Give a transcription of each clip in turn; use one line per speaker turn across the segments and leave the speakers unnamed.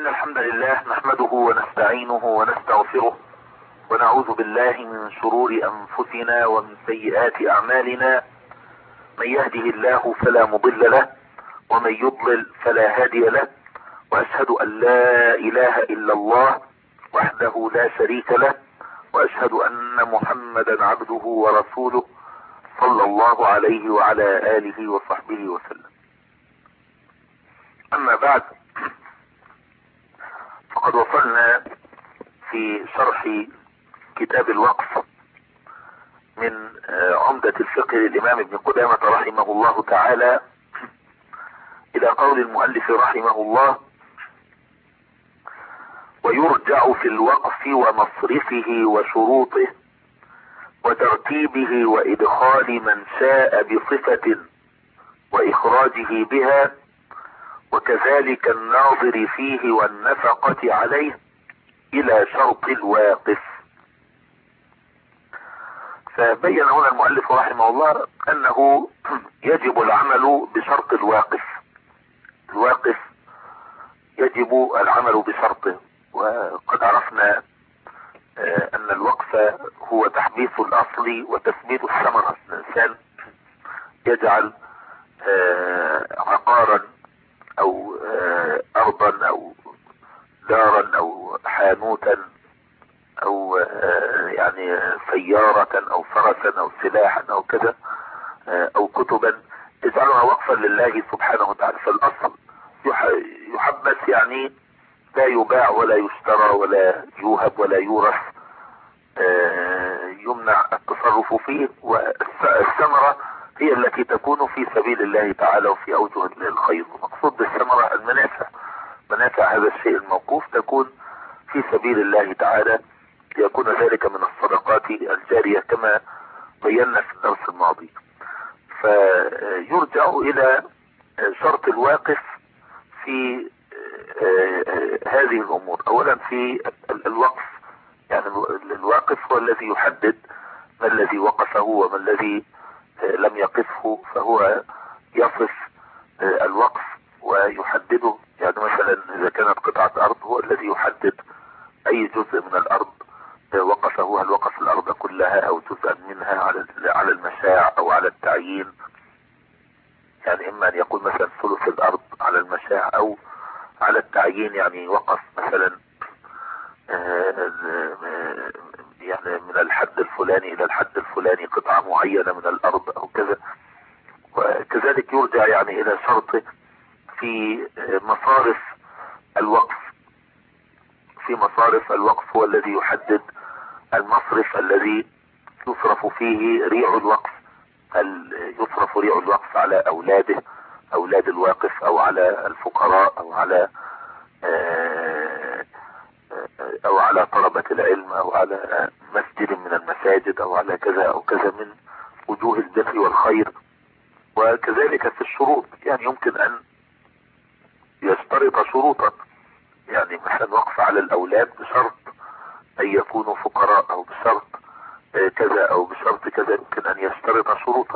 إن الحمد لله نحمده ونستعينه ونستغفره ونعوذ بالله من شرور أنفسنا ومن سيئات أعمالنا. من يهده الله فلا مضل له ومن يضلل فلا هادي له، وأشهد أن لا إله إلا الله وحده لا شريك له، وأشهد أن محمدا عبده ورسوله صلى الله عليه وعلى آله وصحبه وسلم. أما بعد، فقد وصلنا في شرح كتاب الوقف من عمدة الفقه للإمام ابن قدامة رحمه الله تعالى إلى قول المؤلف رحمه الله: ويرجع في الوقف ومصرفه وشروطه وترتيبه وإدخال من شاء بصفة وإخراجه بها، وكذلك الناظر فيه والنفقة عليه، إلى شرط الواقف. فبين هنا المؤلف رحمه الله أنه يجب العمل بشرط الواقف. الواقف يجب العمل بشرطه، وقد عرفنا أن الوقف هو تحبيس الأصل وتثبيت الثمرة. الإنسان يجعل عقارا أو أرضا أو دارا أو حانوتا أو يعني سيارة أو فرسا أو سلاحا أو كذا أو كتبا، يجعلها وقفا لله سبحانه وتعالى. فالأصل يحبس، يعني لا يباع ولا يشترى ولا يوهب ولا يورث، يمنع التصرف فيه، والثمرة هي التي تكون في سبيل الله تعالى وفي أوجه الخير. المقصود بالثمرة المنافع، منافع هذا الشيء الموقوف تكون في سبيل الله تعالى، ليكون ذلك من الصدقات الجارية كما بينا في الدرس الماضي. فيرجع إلى شرط الواقف في هذه الأمور. أولا في الوقف، يعني الواقف هو الذي يحدد ما الذي وقفه وما الذي لم يقفه، فهو يصف الوقف ويحدده. يعني مثلا إذا كانت قطعة أرض، هو الذي يحدد أي جزء من الأرض وقفه، هل وقف الأرض كلها أو جزءا منها على المشاع أو على التعيين. يعني إما أن يقول مثلا ثلث الأرض على المشاع أو على التعيين، يعني وقف مثلا يعني من الحد الفلاني إلى الحد الفلاني قطعة معينة من الأرض أو كذا. وكذلك يرجع يعني إلى شرطه في مصارف الوقف. في مصارف الوقف هو الذي يحدد المصرف الذي يصرف فيه ريع الوقف. هل يصرف ريع الوقف على أولاده، أولاد الواقف، أو على الفقراء، أو على طلبة العلم، أو على مسجد من المساجد، أو على كذا أو كذا من وجوه البر والخير. وكذلك في الشروط، يعني يمكن أن يشترط شروطا، يعني مثلا وقف على الأولاد بشرط أن يكونوا فقراء، أو بشرط كذا أو بشرط كذا، يمكن أن يشترط شروطا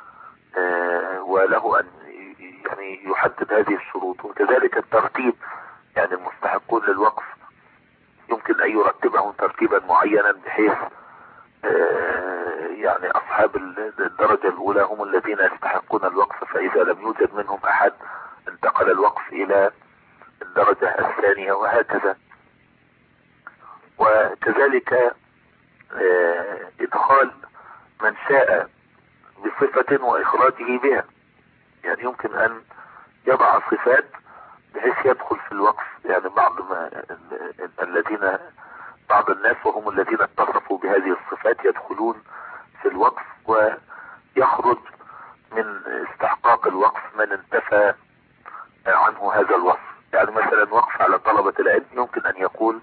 وله أن يعني يحدد هذه الشروط. وكذلك الترتيب، يعني المستحقون للوقف يمكن أن يرتبهم ترتيبا معينا، بحيث يعني أصحاب الدرجة الأولى هم الذين يستحقون الوقف، فإذا لم يوجد منهم أحد انتقل الوقف إلى الدرجة الثانية، وهكذا. وكذلك إدخال من شاء بصفة وإخراجه بها، يعني يمكن أن يضع صفات بحيث يدخل في الوقف. يعني بعض الناس وهم الذين اتصفوا بهذه الصفات يدخلون في الوقف، ويخرج من استحقاق الوقف من انتفى عنه هذا الوصف. يعني مثلا وقف على طلبة العلم، يمكن أن يقول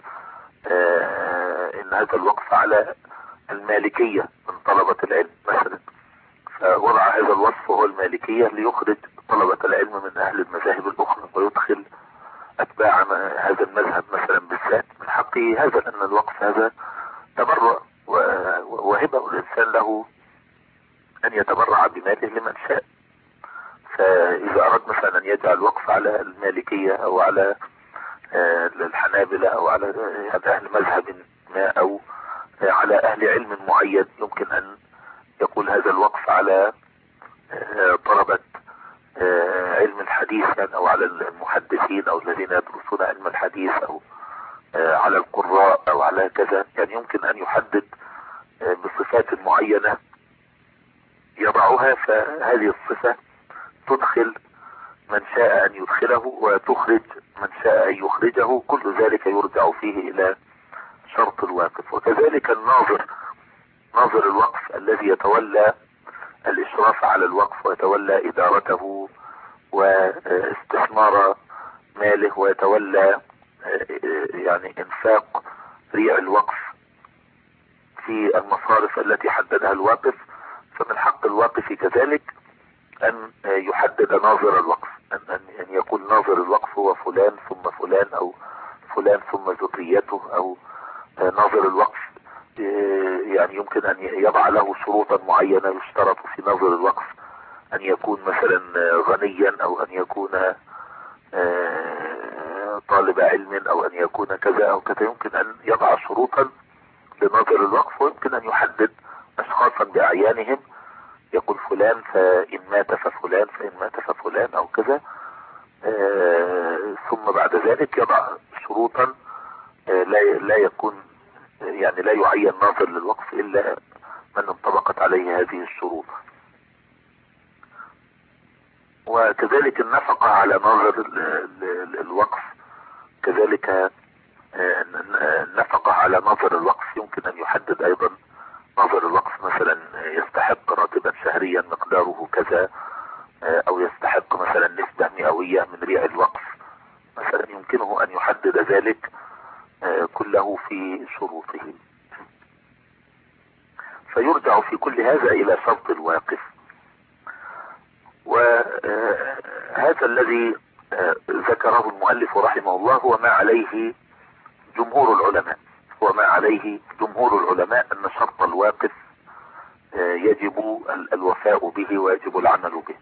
إن هذا الوقف على المالكية من طلبة العلم مثلا، فوضع هذا الوصف وهو المالكية ليخرج طلبة العلم من أهل المذاهب الأخرى، ويدخل أتباع هذا المذهب مثلا بالذات من حقه هذا، لأن الوقف هذا تبرع وهبة الإنسان له أن يتبرع بماله لمن شاء. فإذا أراد مثلا أن يجعل وقف على المالكية أو على الحنابلة او على اهل مذهب ما او على اهل علم معين، يمكن ان يقول هذا الوقف على طلبة علم الحديث يعني، او على المحدثين او الذين يدرسون علم الحديث، او على القراء او على كذا، يعني يمكن ان يحدد بصفات معينة يضعها، فهذه الصفة تدخل من شاء ان يدخله وتخرج من شاء ان يخرجه، كل ذلك يرجع فيه الى شرط الواقف. وكذلك الناظر، ناظر الوقف الذي يتولى الاشراف على الوقف ويتولى ادارته واستثمار ماله ويتولى يعني انفاق ريع الوقف في المصارف التي حددها الواقف، فمن حق الواقف كذلك ان يحدد ناظر الوقف، ان يقول ناظر الوقف هو فلان ثم فلان، او فلان ثم ذريته، او ناظر الوقف يعني يمكن ان يضع له شروطا معينة. يشترط في ناظر الوقف ان يكون مثلا غنيا، او ان يكون طالب علم، او ان يكون كذا او كذا، يمكن ان يضع شروطا لناظر الوقف، ويمكن ان يحدد اشخاصا باعيانهم، يقول فلان فان مات ففلان، فان مات ففلان او كذا، ثم بعد ذلك يضع شروطا لا يكون يعني لا يعين ناظر للوقف الا من انطبقت عليه هذه الشروط. وكذلك النفقة على ناظر الوقف، كذلك النفقة على ناظر الوقف يمكن ان يحدد ايضا ناظر الوقف مثلا يستحق راتبا شهريا مقداره كذا، او يستحق مثلا نسبة مئوية من ريع الوقف مثلا، يمكنه ان يحدد ذلك كله في شروطه. فيرجع في كل هذا الى شرط الواقف. وهذا الذي ذكره المؤلف رحمه الله هو ما عليه جمهور العلماء، هو ما عليه جمهور العلماء ان شرط الواقف يجب الوفاء به ويجب العمل به.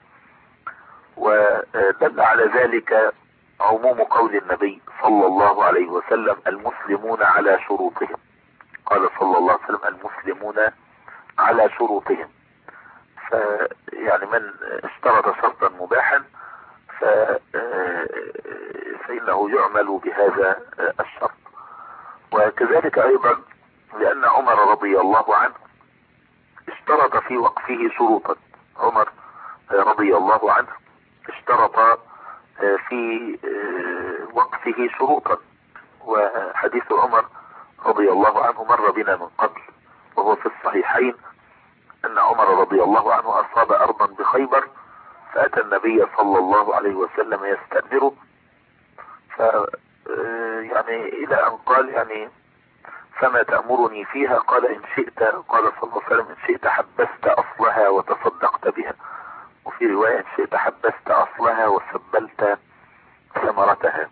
ودل على ذلك عموم قول النبي صلى الله عليه وسلم: المسلمون على شروطهم. قال صلى الله عليه وسلم: المسلمون على شروطهم. فيعني من اشترط شرطا مباحا فإنه يعمل بهذا الشرط. وكذلك ايضا لان عمر رضي الله عنه اشترط في وقفه شروطا. عمر رضي الله عنه اشترط في وقفه شروطا، وحديث عمر رضي الله عنه مر بنا من قبل وهو في الصحيحين، ان عمر رضي الله عنه اصاب ارضا بخيبر، فاتى النبي صلى الله عليه وسلم يستأمره، يعني الى ان قال يعني: فما تأمرني فيها؟ قال: ان شئت، قال صلى الله عليه وسلم: ان شئت حبست اصلها وتصدقت بها، وفي رواية: ان شئت حبست اصلها وسبلت ثمرتها،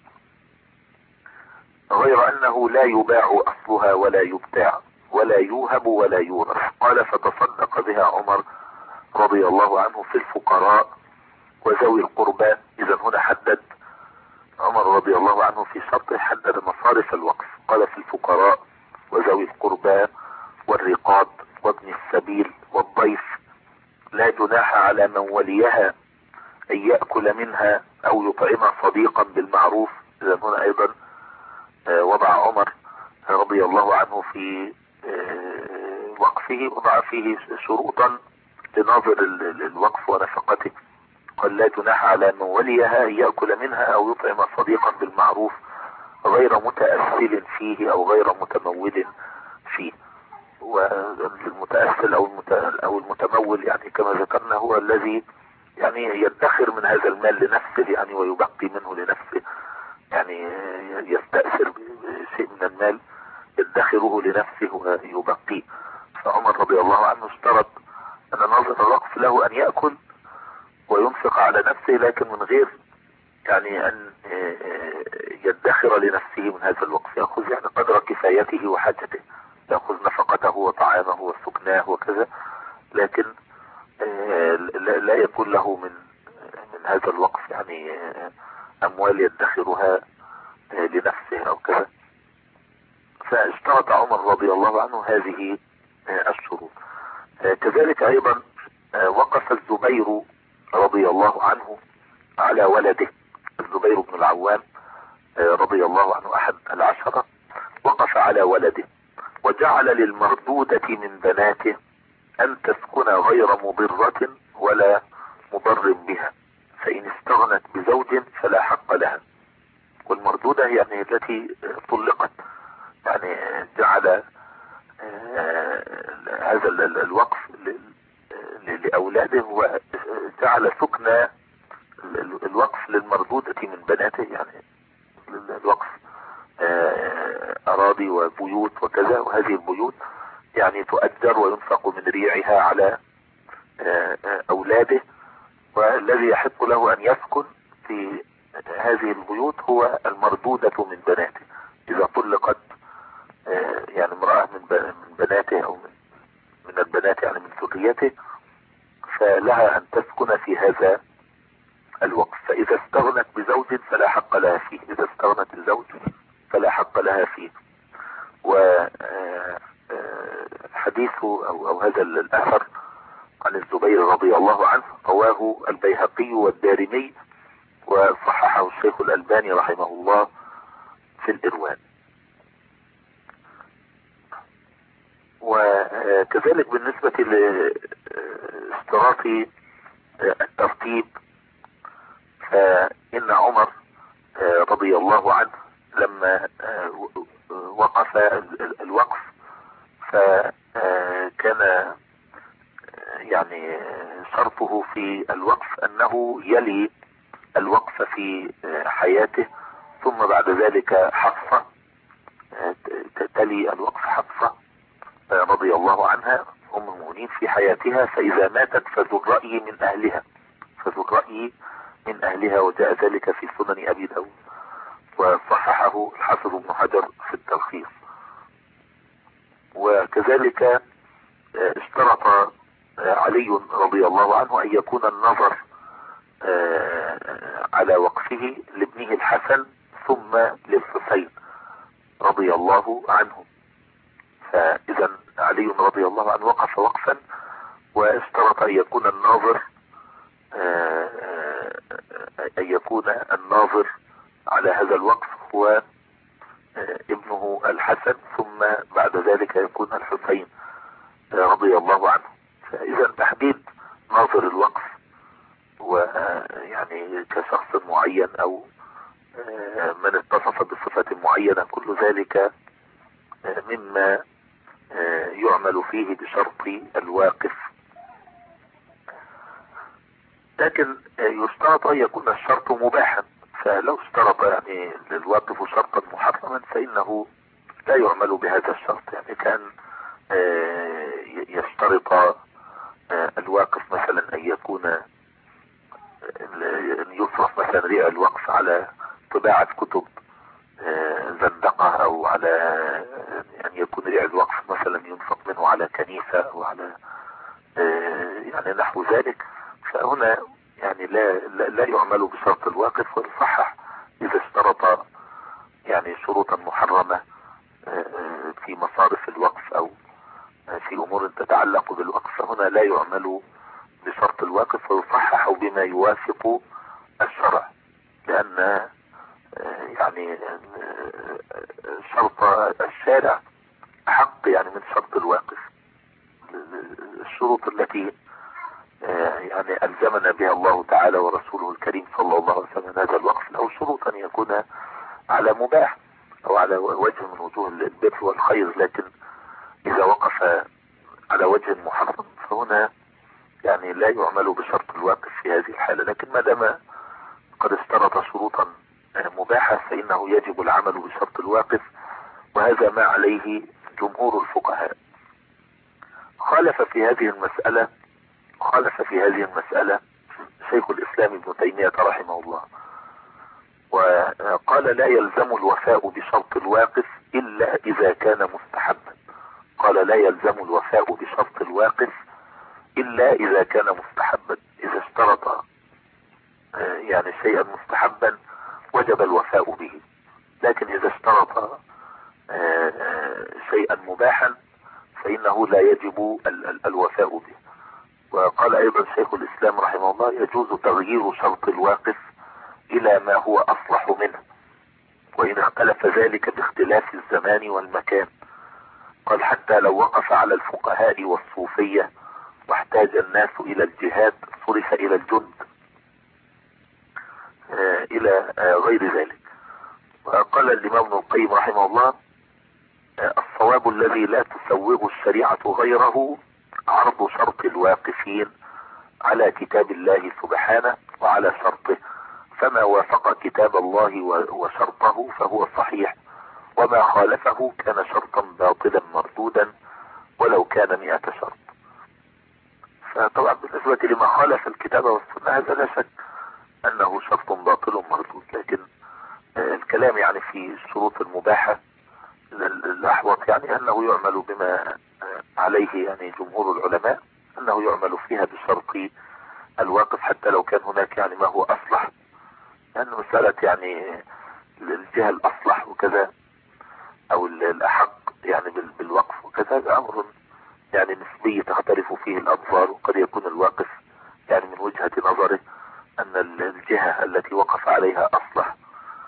غير انه لا يباع اصلها ولا يبتاع ولا يوهب ولا يورث. قال: فتصدق بها عمر رضي الله عنه في الفقراء وذوي القربى. اذا هنا حدد عمر رضي الله عنه في شرطه، حدد مصارف الوقف، قال: في الفقراء وذوي القربى والرقاب وابن السبيل والضيف، لا جناح على من وليها ان يأكل منها او يطعم صديقا بالمعروف. اذا هنا ايضا وضع عمر رضي الله عنه في وقفه، وضع فيه شروطا لناظر الوقف ونفقته. قال: لا جناح على من وليها ان يأكل منها او يطعم صديقا بالمعروف غير متأثل فيه او غير متمول فيه. والمتأثل او المتمول يعني كما ذكرنا هو الذي يعني يدخر من هذا المال لنفسه يعني، ويبقي منه لنفسه، يعني يستأثر بشيء من المال يدخره لنفسه ويبقيه. فعمر رضي الله عنه اشترط ان ناظر الوقف له ان يأكل وينفق على نفسه، لكن من غير يعني ان يدخر لنفسه من هذا الوقف، يأخذ يعني قدر كفايته وحاجته، يأخذ نفقته وطعامه وسكناه وكذا، لكن لا يكون له من هذا الوقف يعني اموال يدخرها لنفسه. رضي الله عنه هذه الشروط. كذلك ايضا وقف الزبير رضي الله عنه على ولده. الزبير بن العوام رضي الله عنه احد العشرة، وقف على ولده وجعل للمردودة من بناته ان تسكن غير مضرة ولا مضر بها، فان استغنت بزوج فلا حق لها. والمردودة يعني التي طلقت، يعني جعل هذا الوقف لأولاده، وجعل سكن الوقف للمردودة من بناته، يعني الوقف أراضي وبيوت وكذا، وهذه البيوت يعني تؤجر وينفق من ريعها على أولاده، والذي يحق له أن يسكن في هذه البيوت هو المردودة من بناته. إذا طلقت يعني امرأة من بناته أو من البنات يعني من ذريته، فلها أن تسكن في هذا الوقف. فإذا استغنت بزوج فلا حق لها فيه، إذا استغنت الزوج فلا حق لها فيه. وحديث أو هذا الأثر عن الزبير رضي الله عنه رواه البيهقي والدارمي، وصححه الشيخ الألباني رحمه الله في الإرواء. وكذلك بالنسبة لاشتراط الترتيب، فإن عمر رضي الله عنه لما وقف الوقف فكان يعني شرطه في الوقف أنه يلي الوقف في حياته، ثم بعد ذلك حفصة تلي الوقف حفصة رضي الله عنها أم المؤمنين في حياتها، فإذا ماتت فذو الرأي من أهلها، فذو الرأي من أهلها. وجاء ذلك في سنن أبي داود، وصححه الحافظ ابن حجر في التلخيص. وكذلك اشترط علي رضي الله عنه أن يكون النظر على وقفه لابنه الحسن ثم للحسين رضي الله عنه. فإذا علي رضي الله عنه وقف وقفا واشترط أن يكون الناظر على هذا الوقف هو ابنه الحسن، ثم بعد ذلك يكون الحسين رضي الله عنه. فإذا تحديد ناظر الوقف ويعني كشخص معين أو من اتصف بصفة معينة، كل ذلك مما يعمل فيه بشرط الواقف. لكن يشترط أن يكون الشرط مباحا، فلو اشترط يعني للواقف شرطا محرما فإنه لا يعمل بهذا الشرط. يعني كان يشترط الواقف مثلا أن يكون يصرف مثلا ريع الوقف على طباعة كتب زندقة، أو على أن يكون ريع الوقف مثلا ينفق منه على كنيسة أو على يعني نحو ذلك. فهنا يعني لا يعمل بشرط الواقف، ويصحح إذا اشترط يعني شروطا محرمة في مصارف الوقف أو في أمور تتعلق بالوقف، فهنا لا يعمل بشرط الواقف، ويصحح بما يوافق الشرع، لأن يعني شرط الشارع أحق يعني من شرط الواقف. الشروط التي يعني ألزمنا بها الله تعالى ورسوله الكريم صلى الله عليه وسلم هذا الوقف له شروط أن يكون على مباح أو على وجه من وجوه البر والخير، لكن إذا وقف على وجه محرم فهنا يعني لا يعمل بشرط الواقف في هذه الحالة. لكن ما دام قد اشترط شروطا مباحة فإنه يجب العمل بشرط الواقف، وهذا ما عليه جمهور الفقهاء. خالف في هذه المسألة شيخ الإسلام ابن تيمية رحمه الله، وقال لا يلزم الوفاء بشرط الواقف إلا إذا كان مستحبا. قال لا يلزم الوفاء بشرط الواقف إلا إذا كان مستحبا. إذا اشترط يعني شيئا مستحبا وجب الوفاء به، لكن إذا اشترط شيئا مباحا فإنه لا يجب الوفاء به. وقال أيضا شيخ الإسلام رحمه الله: يجوز تغيير شرط الواقف إلى ما هو أصلح منه، وإن اختلف ذلك باختلاف الزمان والمكان. قال: حتى لو وقف على الفقهاء والصوفية واحتاج الناس إلى الجهاد صرف إلى الجند إلى غير ذلك. وقال الإمام ابن القيم رحمه الله: الصواب الذي لا تسوغ الشريعة غيره عرض شرط الواقفين على كتاب الله سبحانه وعلى شرطه، فما وافق كتاب الله وشرطه فهو صحيح، وما خالفه كان شرطا باطلا مردودا ولو كان 100 شرط. فطبعا بالنسبة لما خالف الكتاب والسنة هذا لا شك أنه شرط باطل مردود، لكن الكلام يعني في الشروط المباحة الأحوط يعني أنه يعمل بما عليه يعني جمهور العلماء، أنه يعمل فيها بشرط الواقف حتى لو كان هناك يعني ما هو أصلح، لأن مسألة يعني الجهة الأصلح وكذا أو الأحق يعني بالوقف وكذا أمر يعني نسبي تختلف فيه الأنظار، وقد يكون الواقف يعني من وجهة نظره أن الجهة التي وقف عليها أصلح،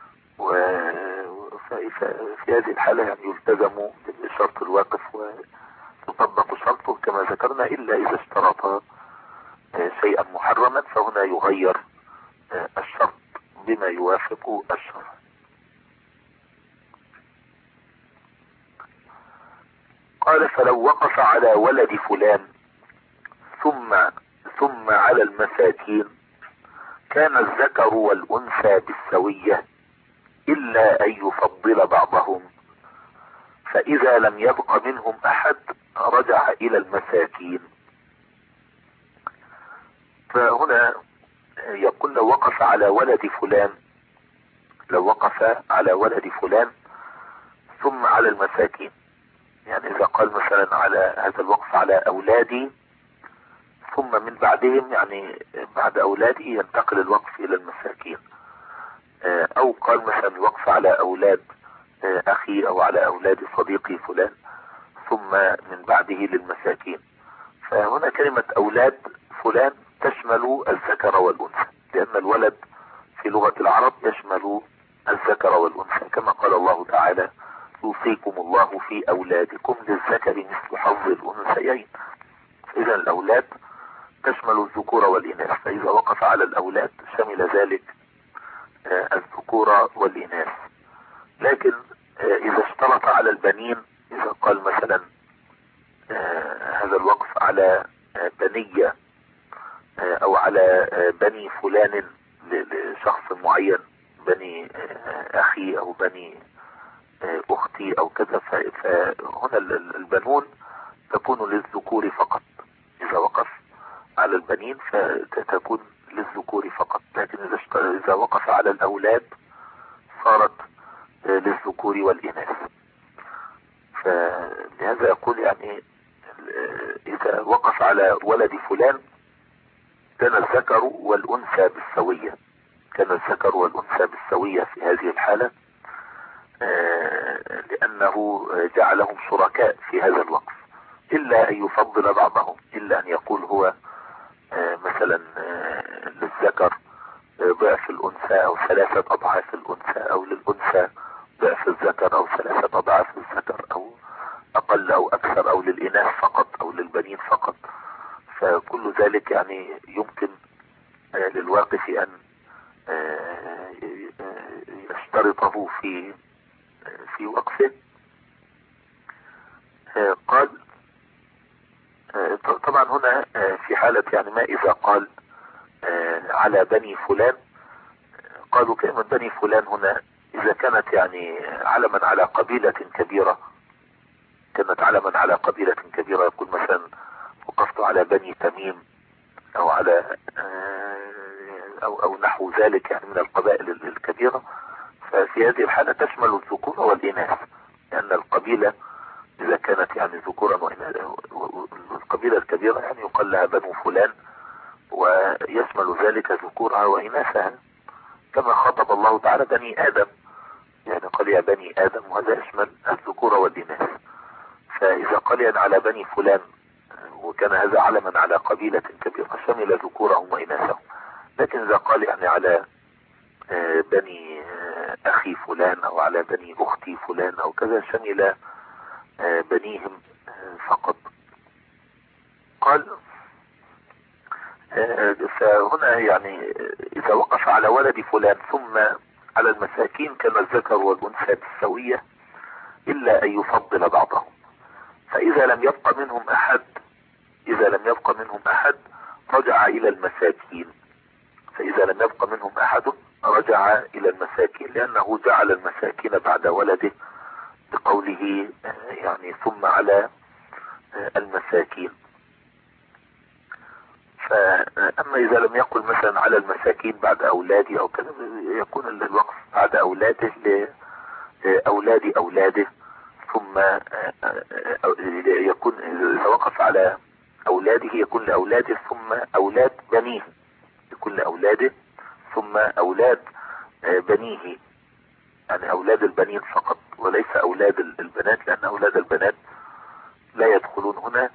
وفي هذه الحالة يعني يلتزم بشرط الواقف ويطبق شرطه كما ذكرنا، إلا إذا اشترط شيئا محرما فهنا يغير الشرط بما يوافق الشرع. قال: فلو وقف على ولد فلان ثم على المساكين كان الذكر والأنثى بالسوية إلا أن يفضل بعضهم، فإذا لم يبق منهم أحد رجع إلى المساكين. فهنا يقول: لو وقف على ولد فلان ثم على المساكين، يعني إذا قال مثلا على هذا الوقف على أولادي ثم من بعدهم يعني بعد أولادي ينتقل الوقف إلى المساكين، أو قال مثلا الوقف على أولاد أخي أو على أولاد صديقي فلان ثم من بعده للمساكين. فهنا كلمة أولاد فلان تشمل الذكر والأنثى، لأن الولد في لغة العرب يشمل الذكر والأنثى، كما قال الله تعالى: يوصيكم الله في أولادكم للذكر مثل حظ الأنثيين. إذا الأولاد تشمل الذكور والإناث، فإذا وقف على الأولاد شمل ذلك الذكور والإناث. لكن إذا اشترط على البنين، إذا قال مثلا هذا الوقف على بنية أو على بني فلان لشخص معين، بني أخي أو بني أختي أو كذا، فهنا البنون تكون للذكور فقط. إذا وقف على البنين فتكون للذكور فقط، لكن إذا وقف على الأولاد صارت للذكور والإناث. فلهذا يقول يعني إذا وقف على ولد فلان كان الذكر والأنثى بالسوية في هذه الحالة، لأنه جعلهم شركاء في هذا الوقف، إلا أن يفضل بعضهم، إلا أن يقول هو مثلا للذكر ضعف الأنثى أو 3 أضعاف الأنثى، أو للأنثى ضعف الذكر أو 3 أضعاف الذكر، أو أقل أو أكثر، أو للإناث فقط أو للبنين فقط. فكل ذلك يعني يمكن للواقف أن يشترطه في وقفه. قال طبعا هنا في حالة يعني ما إذا قال على بني فلان، قالوا كلمة بني فلان هنا إذا كانت يعني علما على قبيلة كبيرة، يقول مثلا وقفت على بني تميم أو على أو نحو ذلك يعني من القبائل الكبيرة، ففي هذه الحالة تشمل الذكور والإناث، لأن القبيلة إذا كانت يعني ذكورا وإناثا، القبيلة الكبيرة يعني يقال لها بنو فلان، ويشمل ذلك ذكورها وإناثها، كما خاطب الله تعالى بني آدم، يعني قال يا بني آدم، وهذا يشمل الذكور والإناث. فإذا قال يعني على بني فلان وكان هذا علما على قبيلة كبيرة شمل ذكورهم وإناثهم. لكن إذا قال يعني على بني أخي فلان أو على بني أختي فلان أو كذا شمل بنيهم فقط. قال فهنا يعني إذا وقف على ولد فلان ثم على المساكين كما الذكر والأنثى بالسوية إلا أن يفضل بعضهم. فإذا لم يبق منهم أحد رجع إلى المساكين. رجع إلى المساكين لأنه جعل المساكين بعد ولده بقوله يعني ثم على المساكين. فأما إذا لم يقل مثلا على المساكين بعد أولادي أو كذا يكون الوقف بعد أولاده أولاده ثم يكون إذا وقف على أولاده يكون لأولاده ثم أولاد بنيه، يكون لأولاده ثم أولاد بنيه، يعني أولاد البنين فقط وليس أولاد البنات، لأن أولاد البنات لا يدخلون هنا،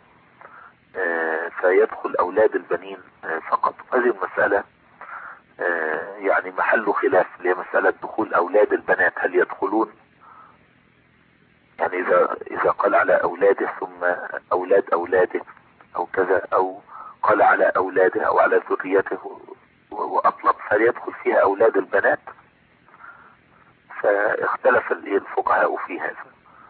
فيدخل أولاد البنين فقط. هذه المسألة يعني محل خلاف، اللي هي مسألة دخول أولاد البنات، هل يدخلون يعني إذا قال على أولاده ثم أولاد أولاده أو كذا، أو قال على أولاده أو على ذريته وأطلق، هل يدخل فيها أولاد البنات؟ فاختلف الفقهاء في هذا.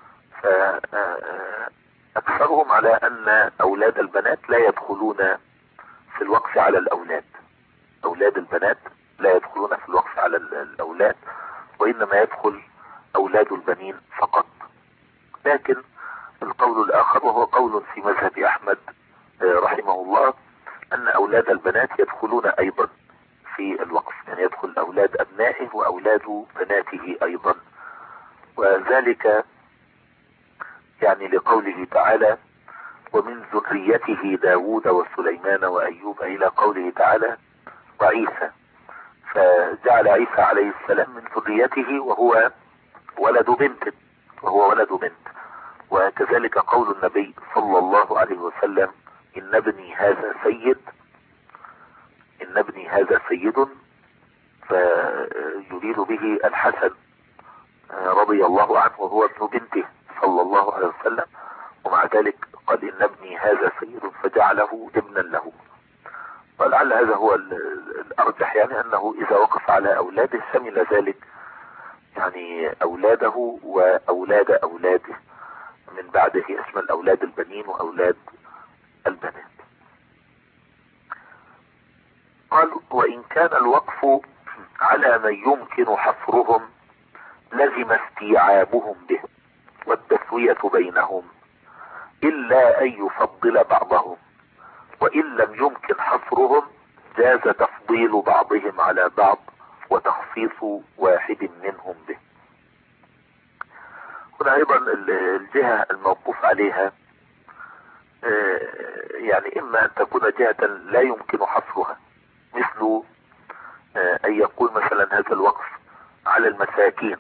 فأكثرهم على أن أولاد البنات لا يدخلون في الوقف على الأولاد، أولاد البنات لا يدخلون في الوقف على الأولاد، وإنما يدخل أولاد البنين فقط. لكن القول الآخر وهو قول في مذهب أحمد رحمه الله أن أولاد البنات يدخلون أيضا في الوقف، يعني يدخل أولاد أبنائه وأولاد بناته أيضا، وذلك يعني لقوله تعالى ومن ذريته داود وسليمان وأيوب إلى قوله تعالى وعيسى، فجعل عيسى عليه السلام من ذريته وهو ولد بنت، وكذلك قول النبي صلى الله عليه وسلم إن ابني هذا سيد، فيريد به الحسن رضي الله عنه وهو ابن بنته صلى الله عليه وسلم، ومع ذلك قال إن ابني هذا سيد فجعله ابنا له. ولعل هذا هو الأرجح، يعني أنه إذا وقف على أولاده شمل ذلك يعني أولاده وأولاد أولاده من بعده، يشمل أولاد البنين وأولاد البنات. قال وإن كان الوقف على من يمكن حصرهم لزم استيعابهم به والتسوية بينهم إلا أن يفضل بعضهم، وإن لم يمكن حصرهم جاز تفضيل بعضهم على بعض وتخصيص واحد منهم به. هنا أيضا الجهة الموقوف عليها يعني إما أن تكون جهة لا يمكن حصرها، مثل أن يقول مثلا هذا الوقف على المساكين،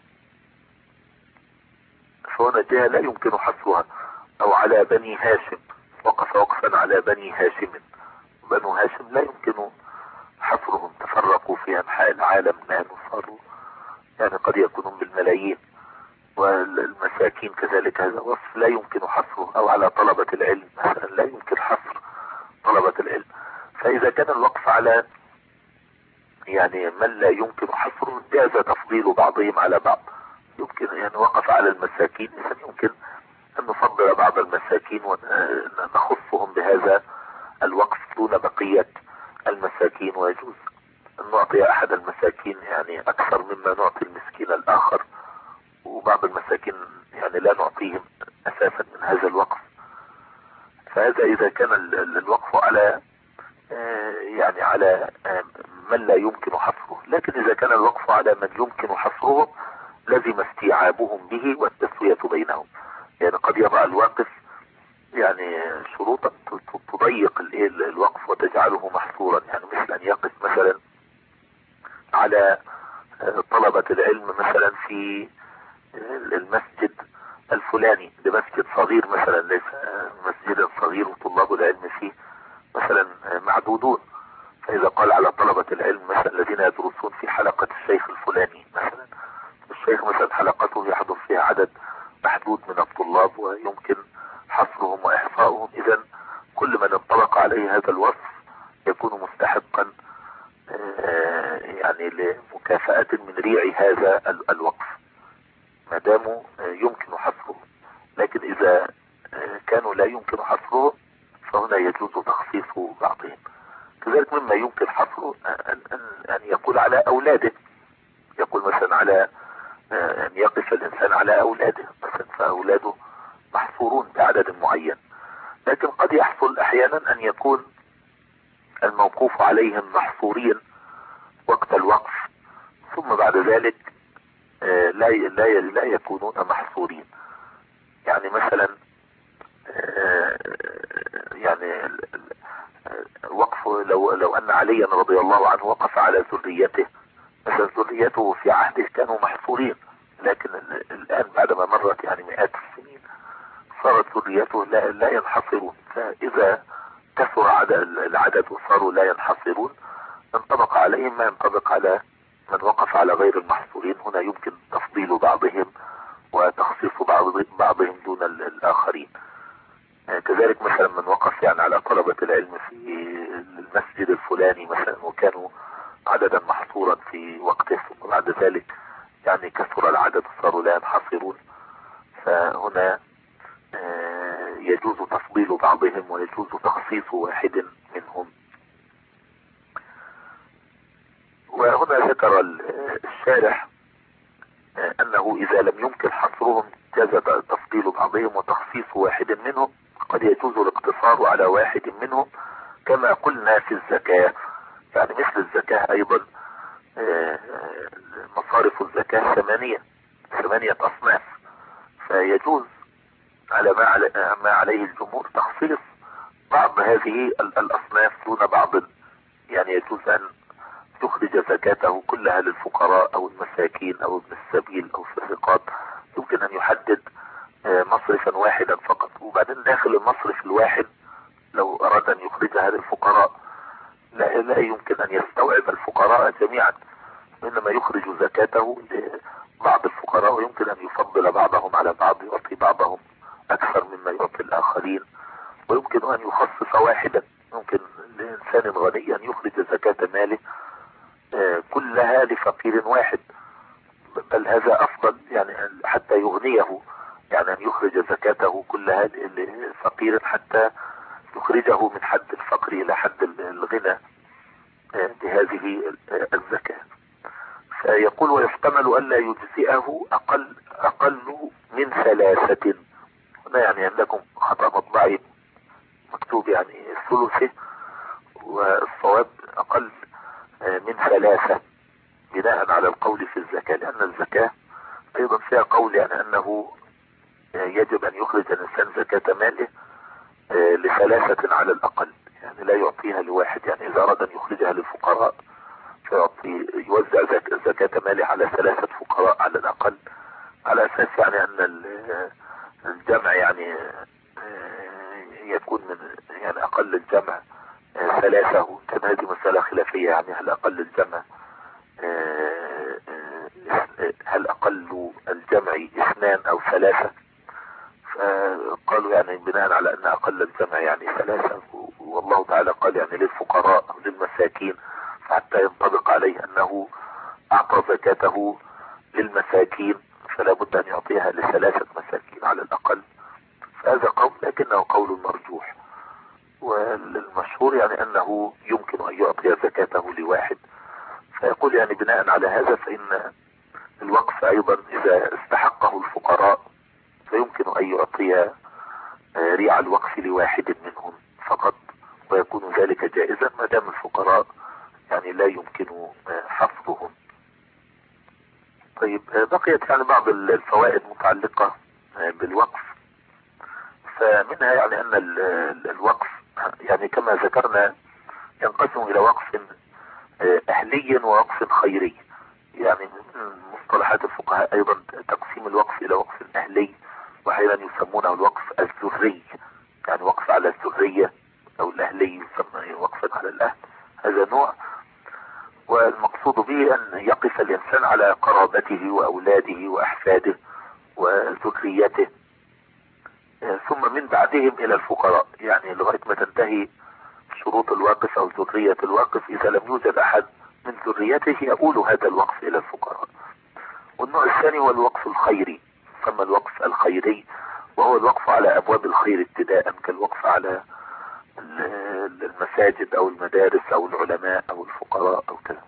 فهنا جهة لا يمكن حصرها، أو على بني هاشم، وقف وقفا على بني هاشم، بنو هاشم لا يمكن حصرهم، تفرقوا في أنحاء العالم الآن وصاروا يعني قد يكونون بالملايين، والمساكين كذلك هذا وصف لا يمكن حصره، أو على طلبة العلم مثلا لا يمكن حصر طلبة العلم. فإذا كان الوقف على يعني من لا يمكن حصره جاز تفضيل بعضهم على بعض، يمكن يعني وقف على المساكين إذا يمكن أن نفضل بعض المساكين ونخصهم بهذا الوقف دون بقية المساكين، ويجوز أن نعطي أحد المساكين يعني أكثر مما نعطي المسكين الآخر، وبعض المساكين يعني لا نعطيهم أساسا من هذا الوقف. فهذا إذا كان الوقف على يعني على من لا يمكن حصره. لكن إذا كان الوقف على من يمكن حصره لزم استيعابهم به والتسوية بينهم، يعني قد يضع الواقف يعني شروطا تضيق الوقف وتجعله محصورا، يعني مثل أن يقف مثلا على طلبة العلم مثلا في المسجد الفلاني لمسجد صغير مثلا، ليس مسجدا صغير وطلاب العلم فيه مثلا معدودون، فإذا قال على طلبة العلم مثلا الذين يدرسون في حلقة الشيخ الفلاني مثلا، الشيخ مثلا حلقته يحضر فيها عدد محدود من الطلاب ويمكن حصرهم وإحصاؤهم، إذا كل من انطبق عليه هذا الوصف يكون مستحقا يعني لمكافأة من ريع هذا الوقف ما داموا يمكن حصره. لكن إذا كانوا لا يمكن حصره فهنا يجوز تخصيص بعضهم. كذلك مما يمكن حصره أن يقول على أولاده، يقول مثلا على أن يقف الإنسان على أولاده مثلا، فأولاده محصورون بعدد معين. لكن قد يحصل أحيانا أن يكون الموقوف عليهم محصورين وقت الوقف، ثم بعد ذلك لا يكونون محصورين. يعني مثلا يعني وقف لو أن عليا رضي الله عنه وقف على ذريته مثلا، ذريته في عهده كانوا محصورين، لكن الآن بعدما مرت يعني مئات السنين صارت ذريته لا ينحصرون، فإذا كثر العدد وصاروا لا ينحصرون انطبق عليهم ما ينطبق على من وقف على غير المحصورين. هنا يمكن تفضيل بعضهم وتخصيص بعضهم دون الآخرين. كذلك مثلا من وقف يعني على طلبة العلم في المسجد الفلاني مثلا وكانوا عددا محصورا في وقته، ثم بعد ذلك يعني كثر العدد وصاروا لا ينحصرون، فهنا يجوز تفضيل بعضهم ويجوز تخصيص واحد منهم. وهنا ذكر الشارح أنه إذا لم يمكن حصرهم جاز تفضيل بعضهم وتخصيص واحد منهم. قد يجوز الاقتصار على واحد منهم كما قلنا في الزكاة، يعني مثل الزكاة أيضا مصارف الزكاة ثمانية أصناف، فيجوز على ما عليه الجمهور تخصيص بعض هذه الأصناف دون بعض. يعني يجوز أن تخرج زكاته كلها للفقراء أو المساكين أو ابن السبيل أو الرقاب، يمكن أن يحدد مصرفا واحدا فقط، وبعدين داخل المصرف الواحد لو أراد أن يخرجها للفقراء لا يمكن أن يستوعب الفقراء جميعا، إنما يخرج زكاته لبعض الفقراء، ويمكن أن يفضل بعضهم على بعض، يعطي بعضهم أكثر مما يعطي الآخرين، ويمكن أن يخصص واحدا. يمكن لإنسان غني أن يخرج زكاة ماله كلها لفقير واحد، بل هذا أفضل يعني حتى يغنيه، يعني أن يخرج زكاته كلها لفقير حتى يخرجه من حد الفقر إلى حد الغنى بهذه الزكاة. فيقول ويحتمل ألا يجزئه أقل من 3. هنا يعني عندكم خطأ مطبعي مكتوب يعني ثلثه، والصواب أقل من 3 بناء على القول في الزكاة، لأن الزكاة أيضا فيها قول يعني أنه يجب أن يخرج الإنسان زكاة ماله ل3 على الأقل، يعني لا يعطيها لواحد. يعني إذا أراد أن يخرجها للفقراء يوزع زكاة ماله على 3 فقراء على الأقل، على أساس يعني أن الجمع يعني يكون من يعني أقل الجمع 3. كان هذه مسألة خلافية، يعني هل أقل الجمع هل أقل الجمع 2 أو 3؟ فقالوا يعني بناء على أن أقل الجمع يعني 3، والله تعالى قال يعني للفقراء أو للمساكين، حتى ينطبق عليه أنه أعطى زكاته للمساكين فلا بد أن يعطيها ل3 مساكين على الأقل. فهذا قول لكنه قول مرجوح، والمشهور يعني أنه يمكن أن يعطي زكاته لواحد. فيقول يعني بناء على هذا فإن الوقف أيضا إذا استحقه الفقراء فيمكن أن يعطي ريع الوقف لواحد منهم فقط، ويكون ذلك جائزا ما دام الفقراء يعني لا يمكن حفظهم. طيب بقيت يعني بعض الفوائد متعلقة بالوقف، فمنها يعني أن الوقف يعني كما ذكرنا ينقسم إلى وقف أهلي ووقف خيري. يعني من مصطلحات الفقهاء أيضا تقسيم الوقف إلى وقف أهلي وأحيانا يسمونه الوقف الذري، يعني وقف على الذرية أو الأهلي، يسمى وقفا على الأهل، هذا نوع. والمقصود به أن يقف الإنسان على قرابته وأولاده وأحفاده وذريته، ثم من بعدهم إلى الفقراء، يعني لغاية ما تنتهي شروط الواقف أو ذرية الواقف. إذا لم يوجد أحد من ذريته يؤول هذا الوقف إلى الفقراء. والنوع الثاني هو الوقف الخيري، يسمى الوقف الخيري، وهو الوقف على أبواب الخير ابتداء، كالوقف على المساجد أو المدارس أو العلماء أو الفقراء أو كذا.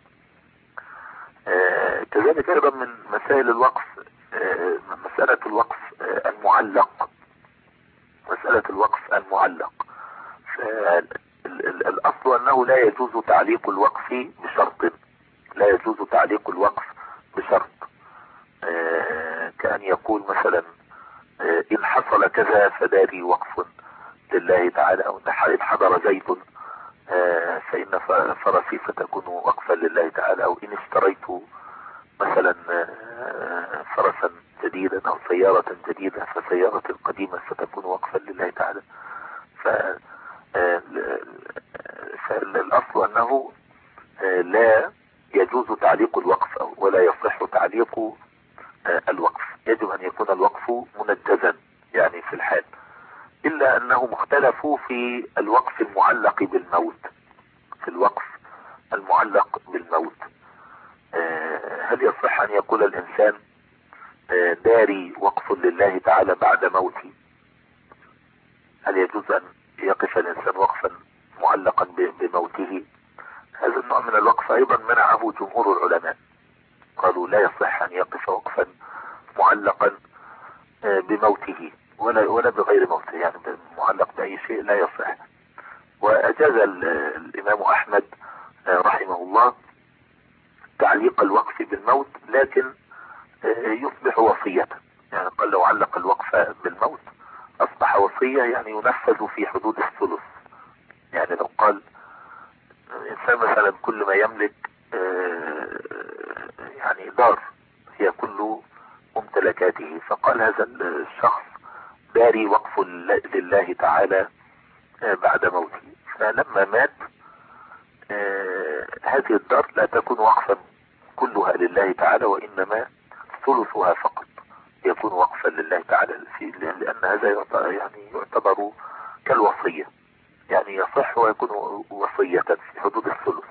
كذلك أيضا من مسائل الوقف مسألة الوقف المعلق. مسألة الوقف المعلق، الأصل أنه لا يجوز تعليق الوقف بشرط، لا يجوز تعليق الوقف بشرط، كأن يقول مثلا إن حصل كذا فداري وقف لله تعالى، أو إن حضر زيد فإن فرسي فتكون وقفا لله تعالى، أو إن اشتريت مثلا فرسا جديدا أو سيارة جديدة فسيارة قديمة ستكون وقفا لله تعالى. فالأصل أنه لا يجوز تعليق الوقف ولا يصح تعليق الوقف، يجب أن يكون الوقف منجزا يعني في الحال، إلا أنه مختلف في الوقف المعلق بالموت. في الوقف المعلق بالموت هل يصح أن يقول الإنسان داري وقف لله تعالى بعد موتي؟ هل يجوز أن يقف الإنسان وقفا معلقا بموته؟ هذا النوع من الوقف أيضا منعه جمهور العلماء، قالوا لا يصح أن يقف وقفا معلقا بموته ولا بغير موته، يعني معلق بأي شيء لا يصح. وأجاز الإمام أحمد رحمه الله تعليق الوقف بالموت، لكن يصبح وصية، يعني قال لو علق الوقف بالموت أصبح وصية، يعني ينفذ في حدود الثلث. يعني لو قال إنسان مثلا كل ما يملك يعني دار هي كل ممتلكاته، فقال هذا الشخص داري وقف لله تعالى بعد موته، فلما مات هذه الدار لا تكون وقفا كلها لله تعالى، وإنما ثلثها فقط يكون وقفا لله تعالى، لأن هذا يعني يعتبر كالوصية، يعني يصح ويكون وصية في حدود الثلث،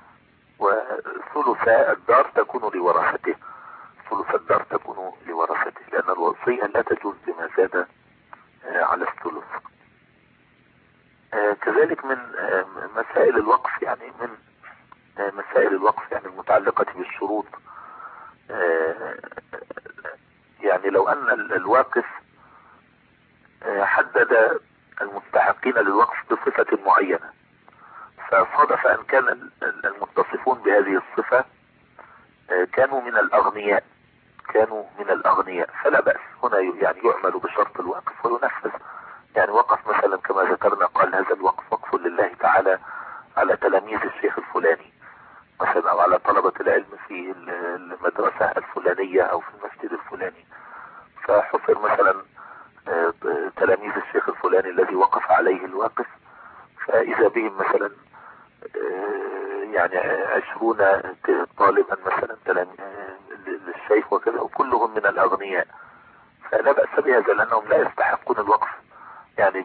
وثلث الدار تكون لورثته، ثلث الدار تكون لورثته، لأن الوصية لا تجوز بما زاد على الثلث. كذلك من مسائل الوقف، يعني من مسائل الوقف يعني المتعلقة بالشروط، يعني لو أن الواقف حدد المستحقين للوقف بصفة معينة، فصادف أن كان المتصفون بهذه الصفة كانوا من الأغنياء، فلا بأس هنا يعني يعمل بشرط الوقف وينفذ. يعني وقف مثلا كما ذكرنا، قال هذا الوقف وقف لله تعالى على تلاميذ الشيخ الفلاني مثلا، او على طلبة العلم في المدرسة الفلانية او في المسجد الفلاني، فحصر مثلا تلاميذ الشيخ الفلاني الذي وقف عليه الواقف، فاذا بهم مثلا يعني 20 طالبا مثلا للشيخ وكذا، وكلهم من الاغنياء، فلا بأس بهذا لانهم لا يستحقون الوقف يعني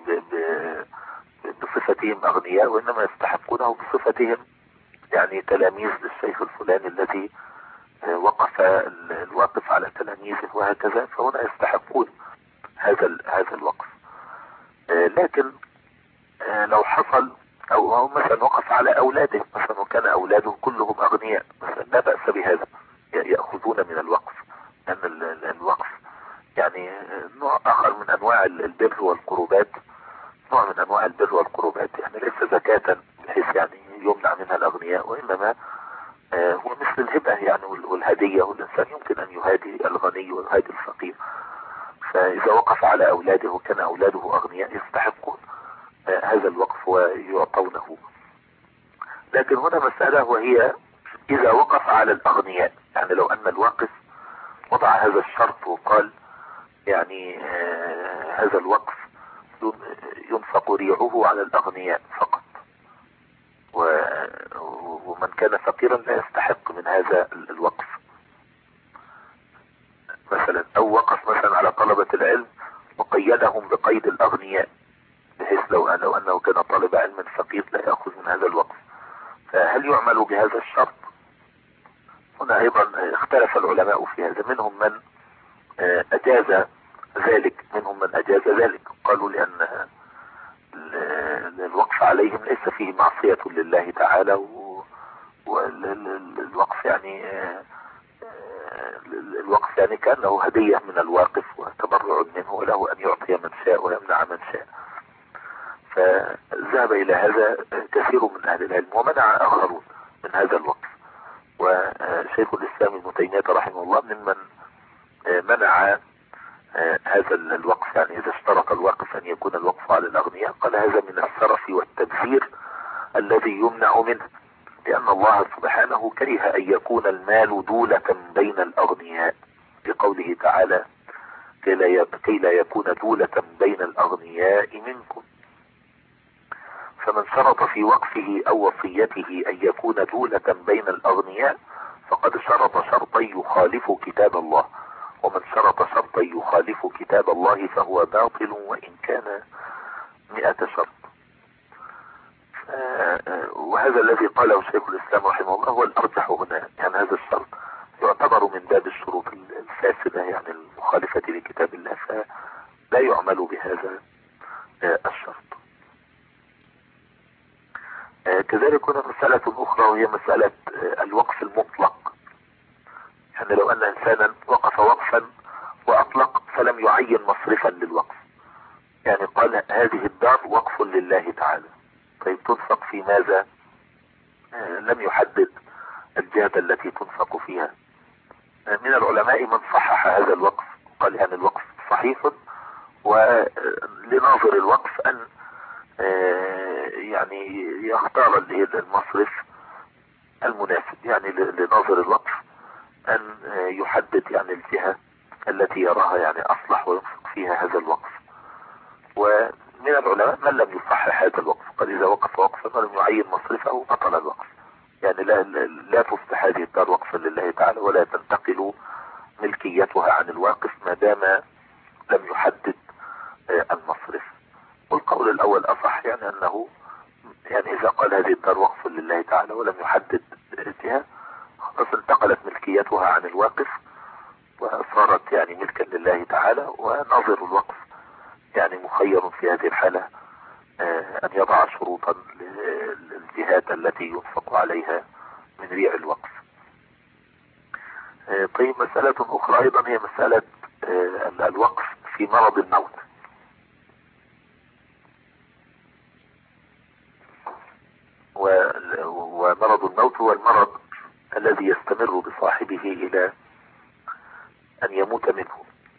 بصفتهم اغنياء، وانما يستحقونه بصفتهم يعني تلاميذ للشيخ الفلاني الذي وقف الواقف على تلاميذه وهكذا، فهنا يستحقون هذا الوقف. لكن لو حصل او مثلا وقف على اولاده مثلا، وكان اولاده كلهم اغنياء مثلا، لا بأس بهذا، يأخذون من الوقف، لان الوقف يعني نوع اخر من انواع البر والقربات، نوع من انواع البر والقربات، يعني ليس زكاة بحيث يعني يمنع منها الاغنياء، وانما هو مثل الهبة يعني والهدية، والانسان يمكن ان يهادي الغني ويهادي الفقير. فاذا وقف على اولاده وكان اولاده اغنياء يستحقون هذا الوقف ويعطونه. لكن هنا مسألة، وهي اذا وقف على الاغنياء، يعني لو ان الواقف وضع هذا الشرط وقال يعني هذا الوقف ينفق ريعه على الأغنياء فقط، ومن كان فقيرا لا يستحق من هذا الوقف مثلا، أو وقف مثلا على طلبة العلم وقيدهم بقيد الأغنياء، بحيث لو أنه كان طالب علم فقير لا يأخذ من هذا الوقف. فهل يعمل بهذا الشرط؟ هنا أيضا اختلف العلماء في هذا، منهم من أجاز ذلك، منهم من أجاز ذلك، قالوا لأن الوقف عليهم ليس فيه معصية لله تعالى، والوقف يعني الوقف يعني كأنه هدية من الواقف وتبرع منه، وله أن يعطي من شاء ويمنع من شاء. فذهب إلى هذا كثير من أهل العلم، ومنع آخرون من هذا الوقف. وشيخ الإسلام ابن تيمية رحمه الله ممن منع هذا الوقف، يعني إذا اشترط الوقف أن يكون الوقف على الأغنياء قال هذا من السرف والتبذير الذي يمنع منه، لأن الله سبحانه كره أن يكون المال دولة بين الأغنياء، بقوله تعالى كي لا يكون دولة بين الأغنياء منكم. فمن شرط في وقفه أو وصيته أن يكون دولة بين الأغنياء فقد شرط شرطا يخالف كتاب الله، ومن شرط شرطا يخالف كتاب الله فهو باطل وإن كان 100 شرط. وهذا الذي قاله شيخ الإسلام رحمه الله هو الأرجح هنا، يعني هذا الشرط يعتبر من باب الشروط الفاسدة، يعني المخالفة لكتاب الله، فلا يعمل بهذا الشرط. كذلك هنا مسألة أخرى وهي مسألة الوقف المطلق، يعني لو أن إنسانا وقف وقفا وأطلق فلم يعين مصرفا للوقف، يعني قال هذه الدار وقف لله تعالى، طيب تنفق في ماذا؟ لم يحدد الجهة التي تنفق فيها. من العلماء من صحح هذا الوقف، قال يعني الوقف صحيح، ولناظر الوقف أن يعني يختار المصرف المناسب، يعني لناظر الوقف أن يحدد يعني الجهة التي يراها يعني أصلح وينفق فيها هذا الوقف. ومن العلماء من لم يصحح هذا الوقف، قال إذا وقف وقفا ولم يعين مصرفه بطل الوقف، يعني لا تصبح هذه الدار وقفا لله تعالى ولا تنتقل ملكيتها عن الواقف ما دام لم يحدد المصرف. والقول الأول أصح، يعني أنه يعني إذا قال هذه الدار وقف لله تعالى ولم يحدد الجهة خلاص انتقلت ملكيتها عن الواقف وصارت يعني ملكا لله تعالى، وناظر الوقف يعني مخير في هذه الحالة أن يضع شروطا للجهات التي ينفق عليها من ريع الوقف. طيب مسألة أخرى أيضا هي مسألة الوقف في مرض الموت. ومرض الموت هو المرض الذي يستمر بصاحبه إلى أن يموت منه.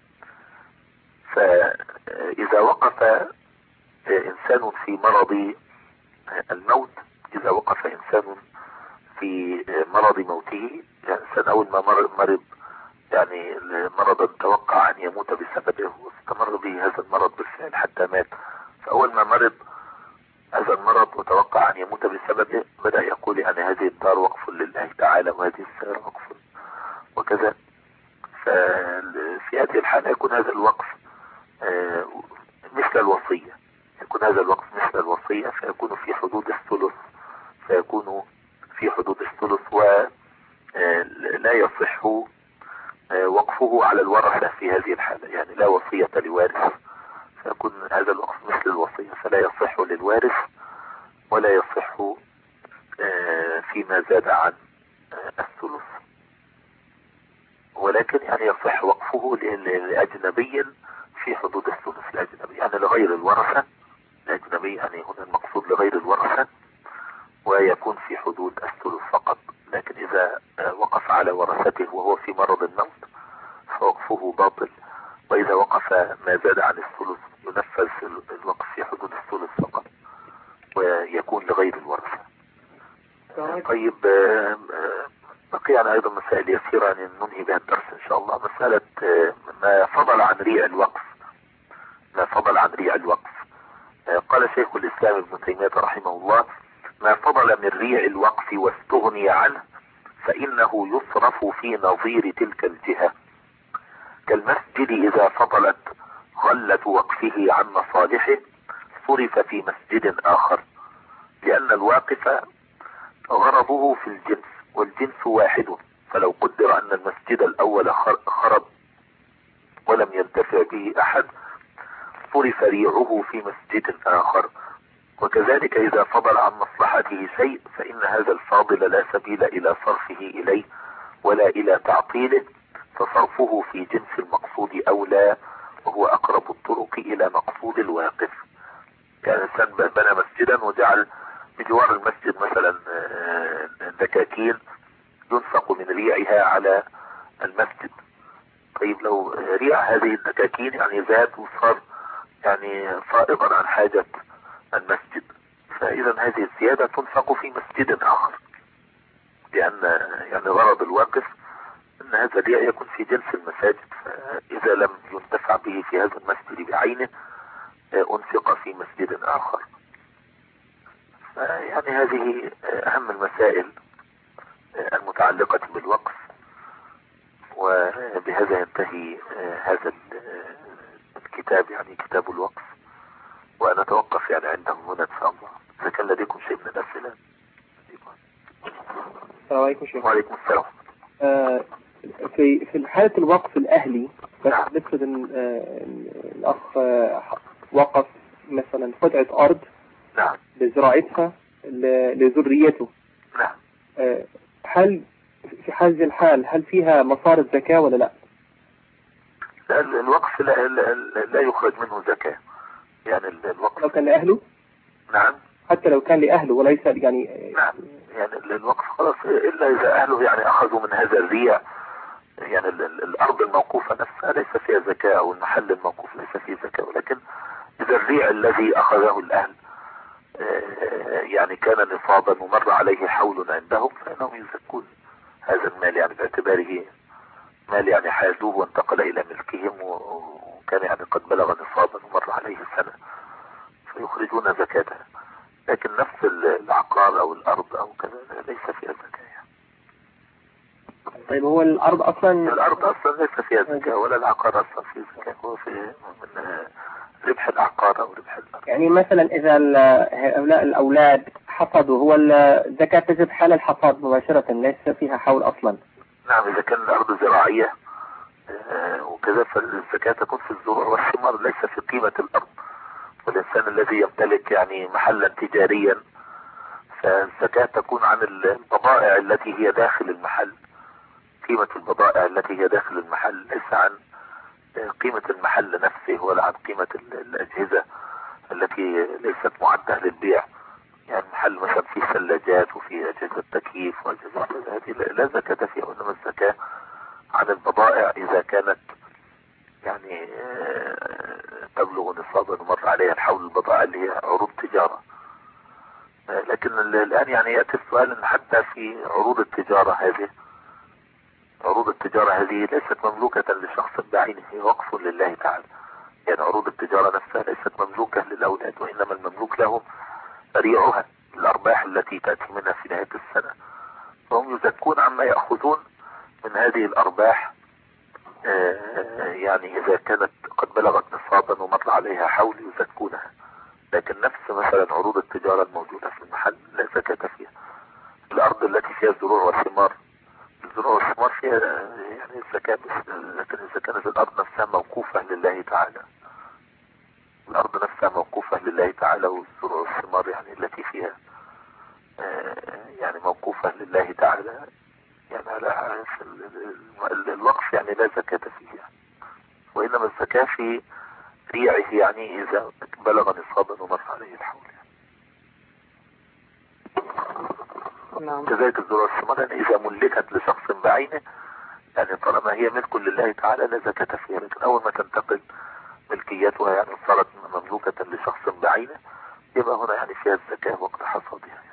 فإذا وقف إنسان في مرض الموت، إذا وقف إنسان في مرض موته، يعني إنسان أول ما مرض يعني مرضا توقع أن يموت بسببه واستمر به هذا المرض بالفعل حتى مات، فأول ما مرض هذا المرض وتوقع أن يموت بسببه بدأ يقول يعني هذه الدار وقف لله تعالى وهذه السيارة وقف وكذا. ففي هذه الحالة يكون هذا الوقف مثل الوصية، يكون هذا الوقف مثل الوصية، فيكون في حدود الثلث، ولا يصح وقفه على الورثة في هذه الحالة، يعني لا وصية لوارث، فيكون هذا الوقف مثل الوصية، فلا يصح للوارث ولا يصح فيما زاد عن الثلث، ولكن يعني يصح وقفه لأجنبي في حدود الثلث، الأجنبي يعني لغير الورثة، الأجنبي يعني هنا المقصود لغير الورثة، ويكون في حدود الثلث فقط. لكن إذا وقف على ورثته وهو في مرض الموت فوقفه باطل، وإذا وقف ما زاد عن الثلث ينفذ الوقف في حدود الثلث فقط ويكون لغير الورثة. طيب بقي أيضا مسائل يسيرة يعني ننهي بها الدرس إن شاء الله. مسألة ما فضل عن ريع الوقف، ما فضل عن ريع الوقف. قال شيخ الإسلام ابن تيمية رحمه الله: ما فضل من ريع الوقف واستغني عنه فإنه يصرف في نظير تلك الجهة، كالمسجد إذا فضلت غلة وقفه عن مصالحه صرف في مسجد آخر، لأن الواقف غرضه في الجنس والجنس واحد، فلو قدر أن المسجد الأول خرب ولم ينتفع به أحد صرف ريعه في مسجد آخر. وكذلك إذا فضل عن مصلحته شيء فإن هذا الفاضل لا سبيل إلى صرفه إليه ولا إلى تعطيله، فصرفه في جنس المقصود أولى، وهو أقرب الطرق إلى مقصود الواقف. كان إنسان بنى مسجدا وجعل بجوار المسجد مثلا دكاكين ينفق من ريعها على المسجد. طيب لو ريع هذه الدكاكين يعني زاد وصار يعني فائضا عن حاجة المسجد، فإذا هذه الزيادة تنفق في مسجد آخر، لأن يعني غرض الواقف أن هذا الريع يكون في جنس المساجد، فإذا لم ينتفع به في هذا المسجد بعينه أنفق في مسجد آخر. يعني هذه أهم المسائل المتعلقة بالوقف. وبهذا ينتهي هذا الكتاب، يعني كتاب الوقف، ونتوقف يعني عنده هنا إن شاء الله. إذا كان لديكم شيء من الأسئلة.
السلام عليكم شيخ.
وعليكم السلام.
في حالة الوقف الأهلي، بس
نعم.
نفرض إن الأخ وقف مثلا قطعة أرض
نعم.
لزراعتها لذريته.
نعم.
هل في هذه الحال هل فيها مصارف زكاة ولا لا؟
الوقف لا يخرج منه زكاة، يعني الوقف
لو كان لأهله؟
نعم.
حتى لو كان لأهله وليس يعني.
نعم، يعني الوقف خلاص إلا إذا أهله يعني أخذوا من هذا الريع، يعني الأرض الموقوفة نفسها ليس فيها زكاة، أو المحل الموقوف ليس فيه زكاة. ولكن إذا الريع الذي أخذه الأهل يعني كان نصابا ومر عليه حول عندهم فإنهم يزكون هذا المال، يعني باعتباره مال يعني حازوه وانتقل إلى ملكهم وكان يعني قد بلغ نصابا ومر عليه سنة، فيخرجون زكاته. لكن نفس العقار أو الأرض أو كذا ليس فيها زكاة.
طيب هو الأرض
أصلا ليس فيها زكاة، ولا العقار أصلا فيه زكاة، هو في من ربح العقار أو ربح الأرض.
يعني مثلا إذا هؤلاء الأولاد حصدوا، هو الزكاة تجب حال الحصاد مباشرة، ليس فيها حول أصلا.
نعم، إذا كان الأرض زراعية وكذا فالزكاة تكون في الزروع والثمار، ليس في قيمة الأرض. والإنسان الذي يمتلك يعني محلا تجاريا فالزكاة تكون عن البضائع التي هي داخل المحل، قيمة البضائع التي هي داخل المحل، ليس عن قيمة المحل نفسه ولا عن قيمة الأجهزة التي ليست معدة للبيع. يعني محل مثلا فيه ثلاجات وفيه أجهزة تكييف وأجهزة هذه لا زكاة فيها، وإنما الزكاة عن البضائع إذا كانت يعني تبلغ نصابا ومر عليها الحول، البضائع اللي هي عروض تجارة. لكن الآن يعني يأتي السؤال أن حتى في عروض التجارة هذه، عروض التجارة هذه ليست مملوكة لشخص بعينه، هي وقف لله تعالى. يعني عروض التجارة نفسها ليست مملوكة للأولاد، وإنما المملوك لهم ريعها، الأرباح التي تأتي منها في نهاية السنة، فهم يزكون عما يأخذون من هذه الأرباح. يعني إذا كانت قد بلغت نصابا ومر عليها حول يزكونها. لكن نفس مثلا عروض التجارة الموجودة في المحل لا زكاة فيها. الأرض التي فيها الزروع والثمار، الزروع والثمار فيها يعني الزكاة، لكن إذا كانت الأرض نفسها موقوفة لله تعالى، الأرض نفسها موقوفة لله تعالى، والزروع والثمار يعني التي فيها يعني موقوفة لله تعالى، يعني على الوقف يعني لا زكاة فيها، وإنما الزكاة في ريعه، يعني إذا بلغ نصابا ومر عليه الحول.
نعم.
كذلك الزروع والثمار يعني إذا ملكت لشخص بعينه، يعني طالما هي ملك لله تعالى لا زكاة فيها. لكن أول ما تنتقل ملكيتها يعني صارت مملوكة لشخص بعينه، يبقى هنا يعني فيها الزكاة وقت حصادها يعني.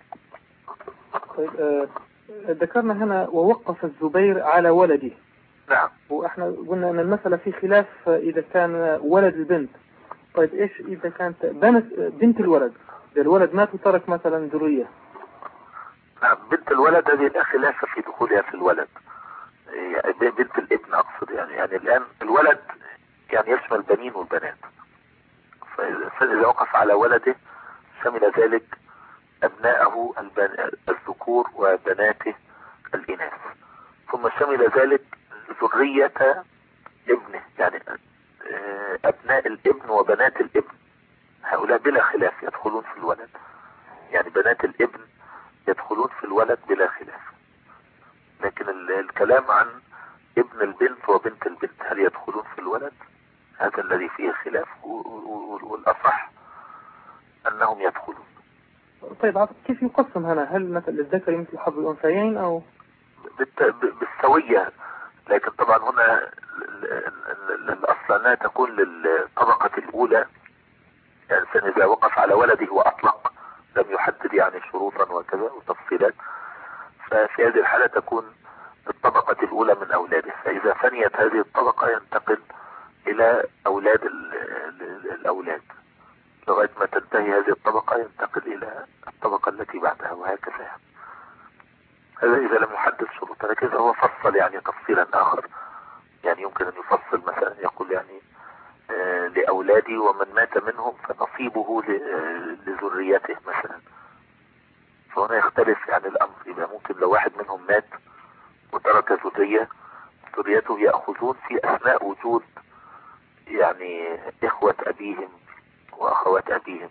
طيب ذكرنا هنا ووقف الزبير على ولده.
نعم.
واحنا قلنا ان المسألة في خلاف اذا كان ولد البنت. طيب ايش اذا كانت بنت الولد، اذا الولد مات وترك مثلا ذرية؟
نعم، بنت الولد هذه لا خلاف في دخولها في الولد، يعني بنت الابن اقصد، يعني الان الولد يعني يشمل بنين والبنات، فإذا وقف على ولده شمل ذلك ابناءه الذكور وبناته الاناث، ثم شمل ذلك ذرية ابنه، يعني ابناء الابن وبنات الابن، هؤلاء بلا خلاف يدخلون في الولد، يعني بنات الابن يدخلون في الولد بلا خلاف. لكن الكلام عن ابن البنت وبنت البنت هل يدخلون في الولد، هذا الذي فيه خلاف، والأصح أنهم يدخلون.
طيب كيف يقسم هنا؟ هل مثل الذكر مثل حظ الأنثيين أو
بالسوية؟ لكن طبعا هنا الأصل أنها تكون للطبقة الأولى، يعني إذا وقف على ولده وأطلق لم يحدد يعني شروطا وكذا وتفصيلات، ففي هذه الحالة تكون الطبقة الأولى من أولاده، فإذا فنيت هذه الطبقة ينتقل إلى أولاد الأولاد لغاية ما تنتهي هذه الطبقة، ينتقل إلى الطبقة التي بعدها، وهكذا. هذا إذا لم يحدد شروطا، لكن إذا هو فصل يعني تفصيلا آخر، يعني يمكن أن يفصل مثلا يقول يعني لأولادي ومن مات منهم فنصيبه لذريته مثلا، فهنا يختلف يعني الأمر. يبقى ممكن لو واحد منهم مات وترك ذرية، ذريته يأخذون في أثناء وجود يعني إخوة أبيهم وأخوات أبيهم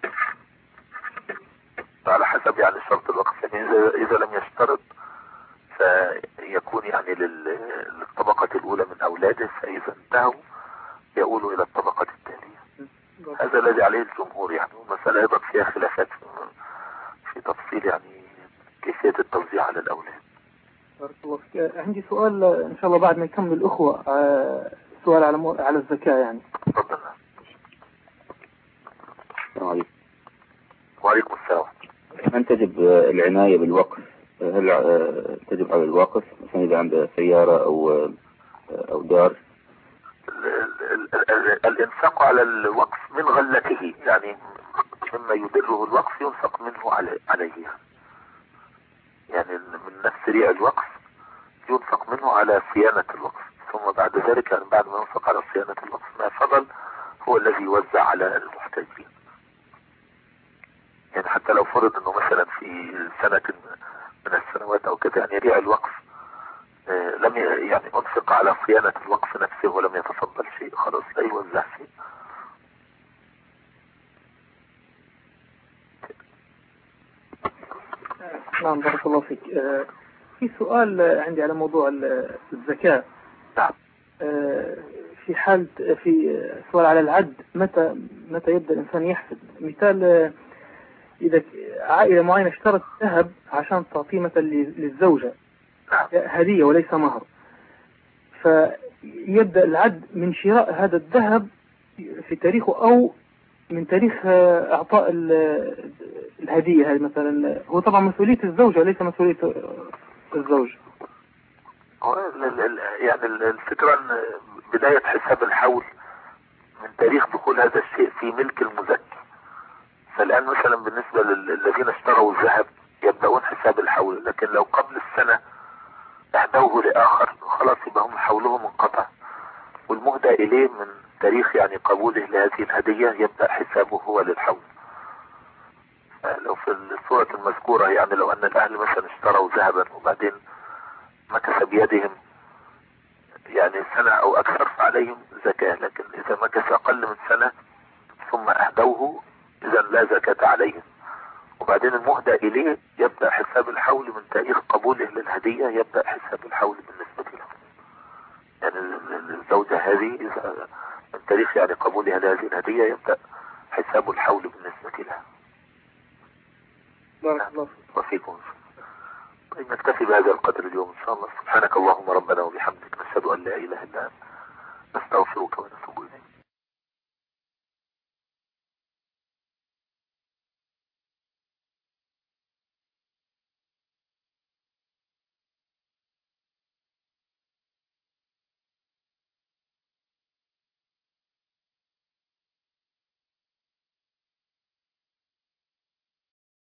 على حسب يعني شرط الوقف. يعني إذا لم يشترط فيكون يعني للطبقة الأولى من أولاده، فإذا انتهوا يقولوا إلى الطبقة التالية. هذا الذي عليه الجمهور يعني، والمسألة أيضا فيها خلافات في تفصيل يعني كيفية التوزيع على الأولاد.
بارك الله فيك. عندي سؤال إن شاء الله بعد ما يكمل الأخوة، سؤال على الزكاة يعني.
تفضل.
السلام عليكم.
وعليكم السلام.
من تجب العناية بالوقف؟ هل تجب على الواقف مثلا إذا عنده سيارة أو دار؟
الإنفاق على الوقف من غلته، يعني مما يدره الوقف ينفق منه عليه، يعني من نفس ريع الوقف ينفق منه على صيانة الوقف، ثم بعد ذلك يعني بعد ما ينفق على صيانة الوقف ما فضل هو الذي يوزع على المحتاجين. يعني حتى لو فرض انه مثلا في سنة من السنوات او كده يعني ريع الوقف لم يعني انفق على صيانة الوقف نفسه ولم يتفضل شيء، خلاص لا يوزع شيء.
نعم بارك الله فيك. في سؤال عندي على موضوع الزكاة.
نعم.
في حال في سؤال على العد، متى يبدأ الإنسان يحسب؟ مثال إذا عائلة معينة اشترت ذهب عشان تعطيه مثلا للزوجة هدية وليس مهر، فيبدأ العد من شراء هذا الذهب في تاريخه أو من تاريخ إعطاء الهدية هذه مثلا. هو طبعا مسؤولية الزوجة ليس مسؤولية الزوج.
يعني الفكرة أن بداية حساب الحول من تاريخ دخول هذا الشيء في ملك المزكي. فالآن مثلا بالنسبة للذين اشتروا الذهب يبدأون حساب الحول، لكن لو قبل السنة اهدوه لآخر خلاص يبقى هم حولهم انقطع، والمهدى إليه من تاريخ يعني قبوله لهذه الهدية يبدأ حسابه هو للحول. لو في الصورة المذكورة يعني لو أن الأهل مثلا اشتروا ذهبا وبعدين مكث بيدهم يعني سنة أو أكثر فعليهم زكاة، لكن إذا مكث أقل من سنة ثم أهدوه إذا لا زكاة عليهم. وبعدين المهدى إليه يبدأ حساب الحول من تاريخ قبوله للهدية، يبدأ حساب الحول بالنسبة له. يعني الزوجة هذه إذا من تاريخ يعني قبولها لهذه الهدية يبدأ حساب الحول بالنسبة لها.
بارك الله
وفيكم. طيب نكتفي بهذا القدر اليوم إن شاء الله. سبحانك اللهم ربنا وبحمدك نشهد أن لا إله إلا أنت نستغفرك ونتوب إليك.